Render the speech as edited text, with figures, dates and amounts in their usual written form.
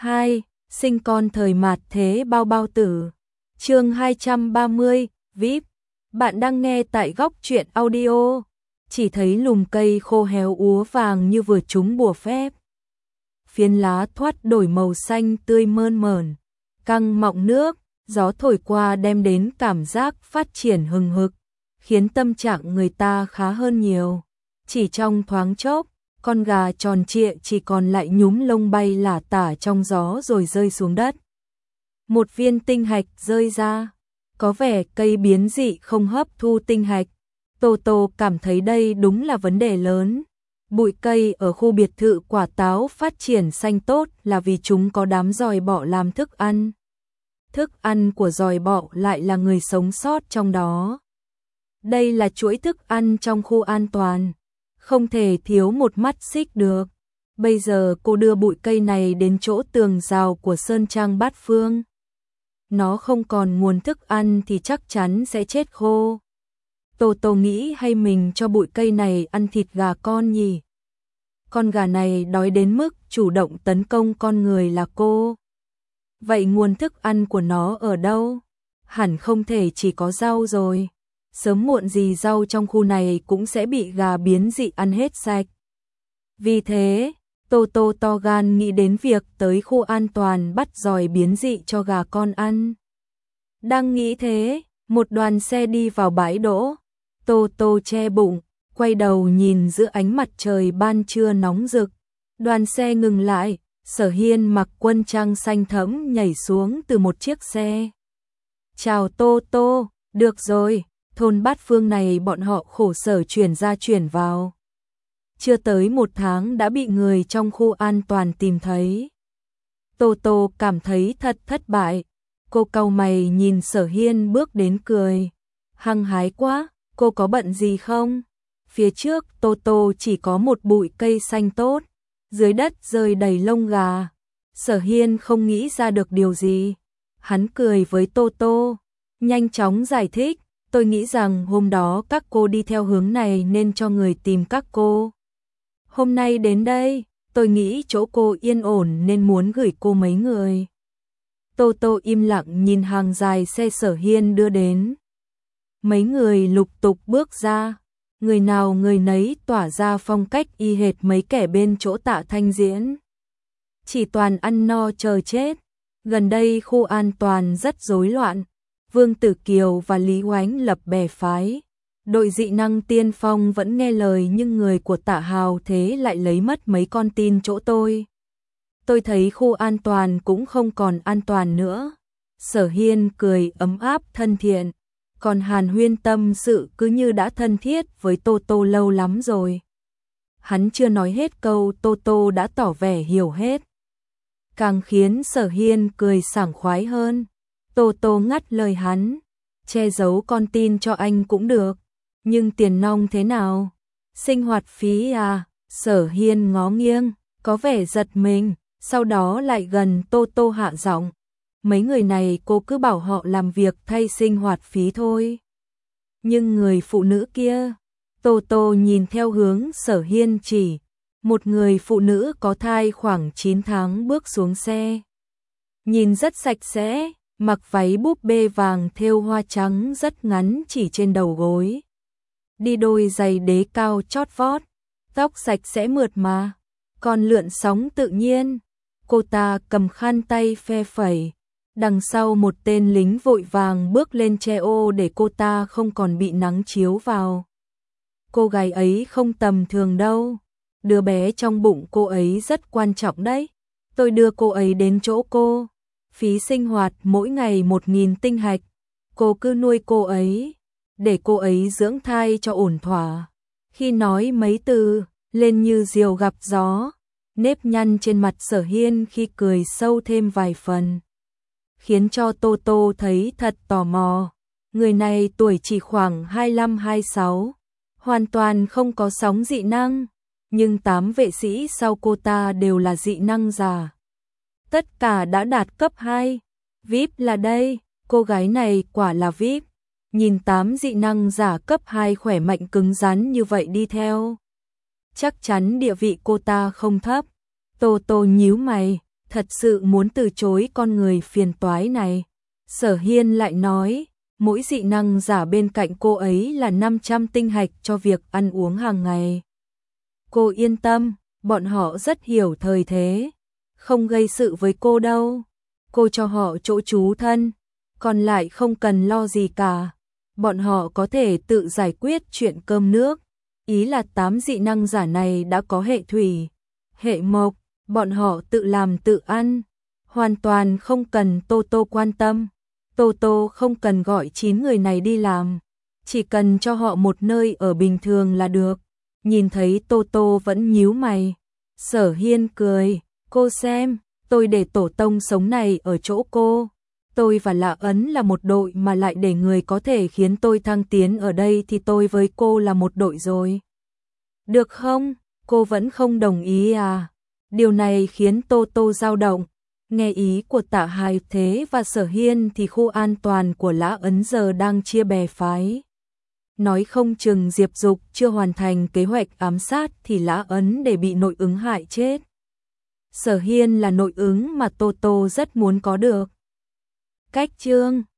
2. Sinh con thời mạt thế bao bao tử. Chương 230, VIP. Bạn đang nghe tại Góc Truyện Audio. Chỉ thấy lùm cây khô héo úa vàng như vừa trúng bùa phép. Phiến lá thoát đổi màu xanh tươi mơn mởn, căng mọng nước, gió thổi qua đem đến cảm giác phát triển hừng hực, khiến tâm trạng người ta khá hơn nhiều. Chỉ trong thoáng chốc, con gà tròn trịa chỉ còn lại nhúm lông bay lả tả trong gió rồi rơi xuống đất. Một viên tinh hạch rơi ra, có vẻ cây biến dị không hấp thu tinh hạch. Tô Tô cảm thấy đây đúng là vấn đề lớn. Bụi cây ở khu biệt thự quả táo phát triển xanh tốt là vì chúng có đám giòi bọ làm thức ăn. Thức ăn của giòi bọ lại là người sống sót trong đó. Đây là chuỗi thức ăn trong khu an toàn, không thể thiếu một mắt xích được. Bây giờ cô đưa bụi cây này đến chỗ tường rào của Sơn Trang Bát Phương. Nó không còn nguồn thức ăn thì chắc chắn sẽ chết khô. Tô Tô nghĩ hay mình cho bụi cây này ăn thịt gà con nhỉ? Con gà này đói đến mức chủ động tấn công con người là cô. Vậy nguồn thức ăn của nó ở đâu? Hẳn không thể chỉ có rau rồi. Sớm muộn gì rau trong khu này cũng sẽ bị gà biến dị ăn hết sạch. Vì thế, Tô Tô to gan nghĩ đến việc tới khu an toàn bắt giòi biến dị cho gà con ăn. Đang nghĩ thế, một đoàn xe đi vào bãi đỗ. Tô Tô che bụng, quay đầu nhìn giữa ánh mặt trời ban trưa nóng rực. Đoàn xe ngừng lại, Sở Hiên mặc quân trang xanh thẫm nhảy xuống từ một chiếc xe. Chào Tô Tô, được rồi, thôn Bát Phương này bọn họ khổ sở chuyển ra chuyển vào. Chưa tới 1 tháng đã bị người trong khu an toàn tìm thấy. Tô Tô cảm thấy thật thất bại. Cô cau mày nhìn Sở Hiên bước đến cười. Hăng hái quá, cô có bận gì không? Phía trước Tô Tô chỉ có một bụi cây xanh tốt, dưới đất rơi đầy lông gà. Sở Hiên không nghĩ ra được điều gì. Hắn cười với Tô Tô, nhanh chóng giải thích. Tôi nghĩ rằng hôm đó các cô đi theo hướng này nên cho người tìm các cô. Hôm nay đến đây, tôi nghĩ chỗ cô yên ổn nên muốn gửi cô mấy người. Tô Tô im lặng nhìn hàng dài xe Sở Hiên đưa đến. Mấy người lục tục bước ra, người nào người nấy tỏa ra phong cách y hệt mấy kẻ bên chỗ Tạ Thanh Diễn. Chỉ toàn ăn no chờ chết. Gần đây khu an toàn rất rối loạn. Vương Tử Kiều và Lý Oánh lập bè phái. Đội dị năng tiên phong vẫn nghe lời nhưng người của Tạ Hào thế lại lấy mất mấy con tin chỗ tôi. Tôi thấy khu an toàn cũng không còn an toàn nữa. Sở Hiên cười ấm áp thân thiện. Còn Hàn Huyên tâm sự cứ như đã thân thiết với Tô Tô lâu lắm rồi. Hắn chưa nói hết câu Tô Tô đã tỏ vẻ hiểu hết. Càng khiến Sở Hiên cười sảng khoái hơn. Tô Tô ngắt lời hắn. Che giấu con tin cho anh cũng được. Nhưng tiền nong thế nào? Sinh hoạt phí à? Sở Hiên ngó nghiêng, có vẻ giật mình, sau đó lại gần Tô Tô hạ giọng. Mấy người này cô cứ bảo họ làm việc thay sinh hoạt phí thôi. Nhưng người phụ nữ kia, Tô Tô nhìn theo hướng Sở Hiên chỉ. Một người phụ nữ có thai khoảng 9 tháng bước xuống xe. Nhìn rất sạch sẽ, mặc váy búp bê vàng thêu hoa trắng rất ngắn chỉ trên đầu gối. Đi đôi giày đế cao chót vót, tóc sạch sẽ mượt mà, còn lượn sóng tự nhiên. Cô ta cầm khăn tay phe phẩy. Đằng sau một tên lính vội vàng bước lên che ô để cô ta không còn bị nắng chiếu vào. Cô gái ấy không tầm thường đâu. Đứa bé trong bụng cô ấy rất quan trọng đấy. Tôi đưa cô ấy đến chỗ cô. Phí sinh hoạt mỗi ngày 1.000 tinh hạch. Cô cứ nuôi cô ấy, để cô ấy dưỡng thai cho ổn thỏa. Khi nói mấy từ, lên như diều gặp gió. Nếp nhăn trên mặt Sở Hiên khi cười sâu thêm vài phần. Khiến cho Tô Tô thấy thật tò mò. Người này tuổi chỉ khoảng 25-26. Hoàn toàn không có sóng dị năng. Nhưng 8 vệ sĩ sau cô ta đều là dị năng giả. Tất cả đã đạt cấp 2. VIP là đây, cô gái này quả là VIP. Nhìn 8 dị năng giả cấp 2 khỏe mạnh cứng rắn như vậy đi theo. Chắc chắn địa vị cô ta không thấp. Tô Tô nhíu mày, thật sự muốn từ chối con người phiền toái này. Sở Hiên lại nói, mỗi dị năng giả bên cạnh cô ấy là 500 tinh hạch cho việc ăn uống hàng ngày. Cô yên tâm, bọn họ rất hiểu thời thế, không gây sự với cô đâu. Cô cho họ chỗ trú thân, còn lại không cần lo gì cả. Bọn họ có thể tự giải quyết chuyện cơm nước. Ý là 8 dị năng giả này đã có hệ thủy, hệ mộc, bọn họ tự làm tự ăn, hoàn toàn không cần Tô Tô quan tâm. Tô Tô không cần gọi 9 người này đi làm, chỉ cần cho họ một nơi ở bình thường là được. Nhìn thấy Tô Tô vẫn nhíu mày, Sở Hiên cười, cô xem, tôi để tổ tông sống này ở chỗ cô. Tôi và Lã Ấn là một đội mà lại để người có thể khiến tôi thăng tiến ở đây thì tôi với cô là một đội rồi. Được không? Cô vẫn không đồng ý à? Điều này khiến Tô Tô dao động. Nghe ý của Tạ Hài Thế và Sở Hiên thì khu an toàn của Lã Ấn giờ đang chia bè phái. Nói không chừng Diệp Dục chưa hoàn thành kế hoạch ám sát thì Lã Ấn để bị nội ứng hại chết. Sở Hiên là nội ứng mà Tô Tô rất muốn có được. Cách chương